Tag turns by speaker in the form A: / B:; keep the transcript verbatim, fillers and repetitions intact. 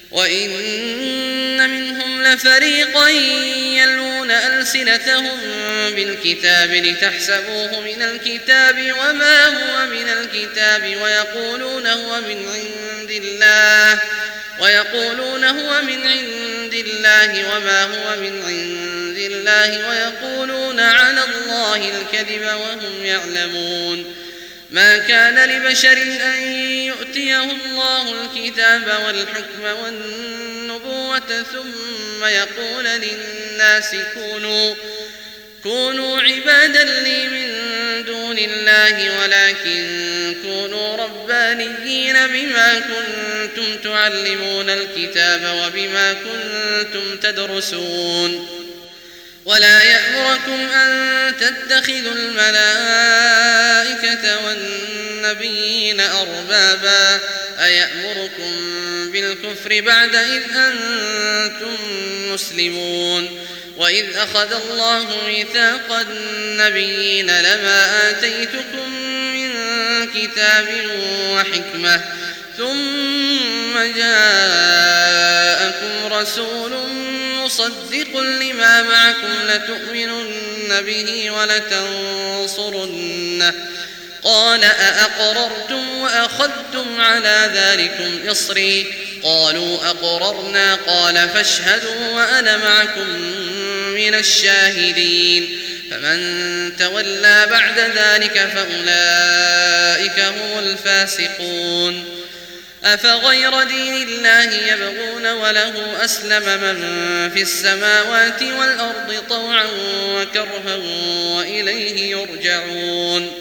A: وإن منهم لفريقا يلوون ألسنتهم بالكتاب لتحسبوه من الكتاب وما هو من الكتاب ويقولون هو من عند الله ويقولون هو من عند الله وما هو من عند الله ويقولون على الله الكذب وهم يعلمون. ما كان لبشر أن يؤتيه الله الكتاب والحكم والنبوة ثم يقول للناس كونوا, كونوا عبادا لي من دون الله ولكن كونوا ربانيين بما كنتم تعلمون الكتاب وبما كنتم تدرسون. ولا يأمركم أن تتخذوا الملائكة والنبيين أربابا أيأمركم بالكفر بعد إذ أنتم مسلمون. وإذ أخذ الله ميثاق النبيين لما آتيتكم من كتاب وحكمة ثم جاءكم رسول مصدق لما معكم لتؤمنن به ولتنصرنه قال أأقررتم وأخذتم على ذلكم إصري قالوا أقررنا قال فاشهدوا وأنا معكم من الشاهدين. فمن تولى بعد ذلك فأولئك هم الفاسقون. أفغير دين الله يبغون وله أسلم من في السماوات والأرض طوعا وكرها وإليه يرجعون.